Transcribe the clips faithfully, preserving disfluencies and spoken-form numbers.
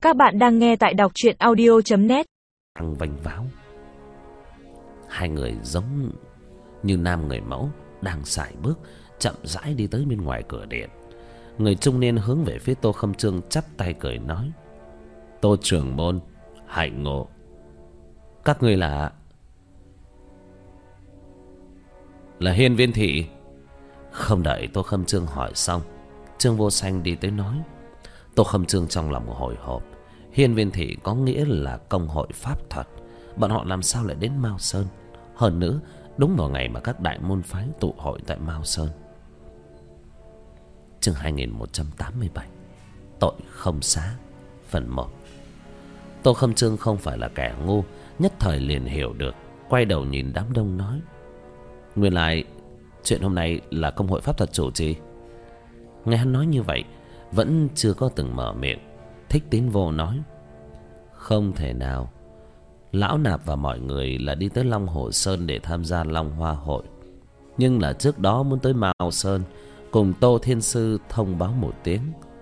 Các bạn đang nghe tại đọc truyện audio chấm net. Thằng vênh váo. Hai người giống như nam người mẫu đang sải bước chậm rãi đi tới bên ngoài cửa điện. Người trung niên hướng về phía Tô Khâm Trương chắp tay cười nói: Tô trưởng môn, hạnh ngộ. Các ngươi là Là Hiên Viên Thị. Không đợi Tô Khâm Trương hỏi xong, Trương Vô Sanh đi tới nói. Tô Khâm Trương trong lòng hồi hộp. Hiên Viên Thị có nghĩa là công hội pháp thuật. Bọn họ làm sao lại đến Mao Sơn? Hơn nữa đúng vào ngày mà các đại môn phái tụ hội tại Mao Sơn. Chương hai nghìn một trăm tám mươi bảy, tội không xá, phần một. Tô Khâm Trương không phải là kẻ ngu, nhất thời liền hiểu được, quay đầu nhìn đám đông nói: Nguyên lại chuyện hôm nay là công hội pháp thuật chủ trì. Nghe hắn nói như vậy, vẫn chưa có từng mở miệng, Thích Tín Vô nói: Không thể nào. Lão Nạp và mọi người là đi tới Long Hồ Sơn để tham gia Long Hoa Hội, nhưng là trước đó muốn tới Mao Sơn cùng Tô Thiên Sư thông báo một tiếng,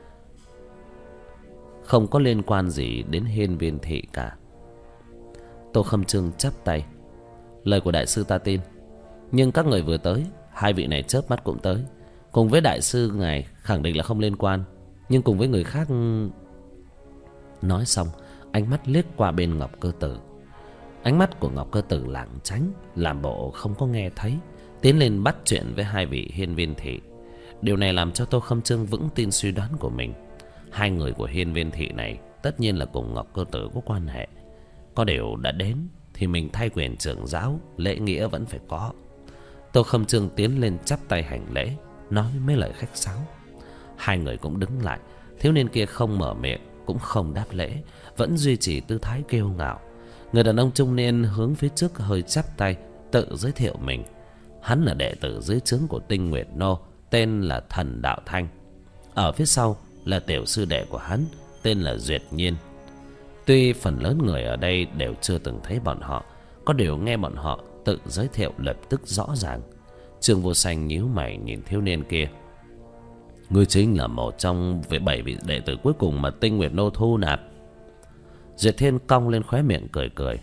không có liên quan gì đến Hiên Viên Thị cả. Tô Khâm Trương chắp tay: Lời của đại sư ta tin, nhưng các người vừa tới, hai vị này chớp mắt cũng tới. Cùng với đại sư ngài khẳng định là không liên quan, nhưng cùng với người khác. Nói xong, ánh mắt liếc qua bên Ngọc Cơ Tử. Ánh mắt của Ngọc Cơ Tử lảng tránh, làm bộ không có nghe thấy, tiến lên bắt chuyện với hai vị Hiên Viên Thị. Điều này làm cho Tô Khâm Trương vững tin suy đoán của mình. Hai người của Hiên Viên Thị này tất nhiên là cùng Ngọc Cơ Tử có quan hệ. Có điều đã đến thì mình thay quyền trưởng giáo, lễ nghĩa vẫn phải có. Tô Khâm Trương tiến lên chắp tay hành lễ, nói mấy lời khách sáo. Hai người cũng đứng lại. Thiếu niên kia không mở miệng, cũng không đáp lễ, vẫn duy trì tư thái kiêu ngạo. Người đàn ông trung niên hướng phía trước hơi chắp tay, tự giới thiệu mình. Hắn là đệ tử dưới trướng của Tinh Nguyệt Nô, tên là Thần Đạo Thanh. Ở phía sau là tiểu sư đệ của hắn, tên là Duyệt Nhiên. Tuy phần lớn người ở đây đều chưa từng thấy bọn họ, có điều nghe bọn họ tự giới thiệu lập tức rõ ràng. Trương Vô Sanh nhíu mày nhìn thiếu niên kia: Ngươi chính là một trong bảy vị đệ tử cuối cùng mà Tinh Nguyệt Nô thu nạp. Duyệt Thiên cong lên khóe miệng cười cười: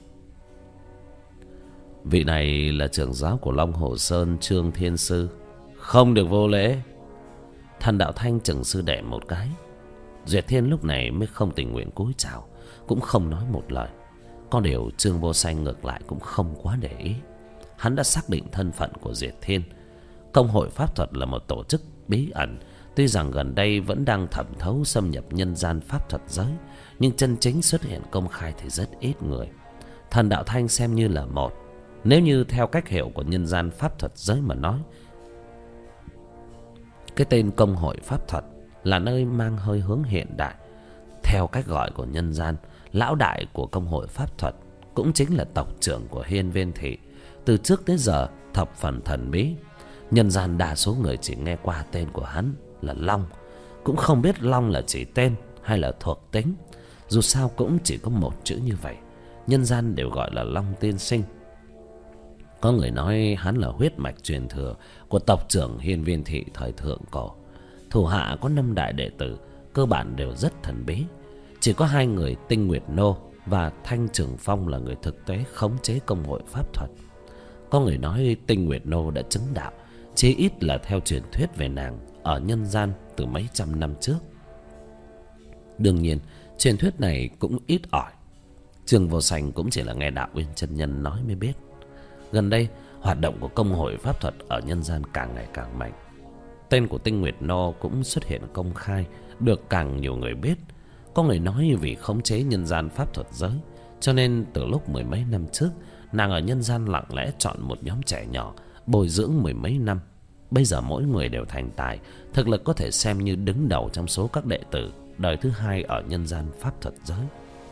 Vị này là trưởng giáo của Long Hồ Sơn, Trương Thiên Sư, không được vô lễ. Thần Đạo Thanh chừng sư đệ một cái. Duyệt Thiên lúc này mới không tình nguyện cúi chào, cũng không nói một lời. Có điều Trương Vô Sanh ngược lại cũng không quá để ý. Hắn đã xác định thân phận của Duyệt Thiên. Công hội pháp thuật là một tổ chức bí ẩn, tuy rằng gần đây vẫn đang thẩm thấu xâm nhập nhân gian pháp thuật giới, nhưng chân chính xuất hiện công khai thì rất ít người. Thần Đạo Thanh xem như là một. Nếu như theo cách hiểu của nhân gian pháp thuật giới mà nói, cái tên công hội pháp thuật là nơi mang hơi hướng hiện đại. Theo cách gọi của nhân gian, lão đại của công hội pháp thuật cũng chính là tộc trưởng của Hiên Viên Thị. Từ trước tới giờ thập phần thần bí. Nhân gian đa số người chỉ nghe qua tên của hắn là Long, cũng không biết Long là chỉ tên hay là thuộc tính. Dù sao cũng chỉ có một chữ như vậy, nhân gian đều gọi là Long Tiên Sinh. Có người nói hắn là huyết mạch truyền thừa của tộc trưởng Hiên Viên Thị thời thượng cổ. Thủ hạ có năm đại đệ tử, cơ bản đều rất thần bí. Chỉ có hai người Tinh Nguyệt Nô và Thanh Trường Phong là người thực tế khống chế công hội pháp thuật. Có người nói Tinh Nguyệt Nô đã chứng đạo, chí ít là theo truyền thuyết về nàng ở nhân gian từ mấy trăm năm trước. Đương nhiên truyền thuyết này cũng ít ỏi. Trương Vô Sanh cũng chỉ là nghe Đạo Uyên chân nhân nói mới biết. Gần đây hoạt động của công hội pháp thuật ở nhân gian càng ngày càng mạnh. Tên của Tinh Nguyệt Nô cũng xuất hiện công khai, được càng nhiều người biết. Có người nói vì khống chế nhân gian pháp thuật giới, cho nên từ lúc mười mấy năm trước, nàng ở nhân gian lặng lẽ chọn một nhóm trẻ nhỏ, bồi dưỡng mười mấy năm. Bây giờ mỗi người đều thành tài, thực lực có thể xem như đứng đầu trong số các đệ tử đời thứ hai ở nhân gian pháp thuật giới.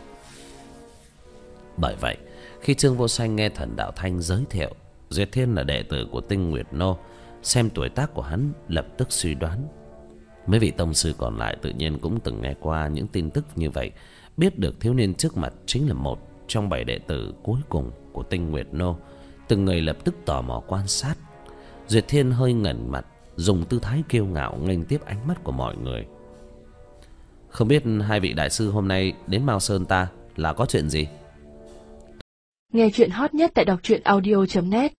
Bởi vậy, khi Trương Vô Sanh nghe Thần Đạo Thanh giới thiệu Duyệt Thiên là đệ tử của Tinh Nguyệt Nô, xem tuổi tác của hắn lập tức suy đoán. Mấy vị tông sư còn lại tự nhiên cũng từng nghe qua những tin tức như vậy, biết được thiếu niên trước mặt chính là một trong bảy đệ tử cuối cùng của Tinh Nguyệt Nô. Từng người lập tức tò mò quan sát. Duyệt Thiên hơi ngẩng mặt, dùng tư thái kiêu ngạo nghênh tiếp ánh mắt của mọi người. Không biết hai vị đại sư hôm nay đến Mao Sơn ta là có chuyện gì? Nghe chuyện hot nhất tại đọc truyện audio chấm net.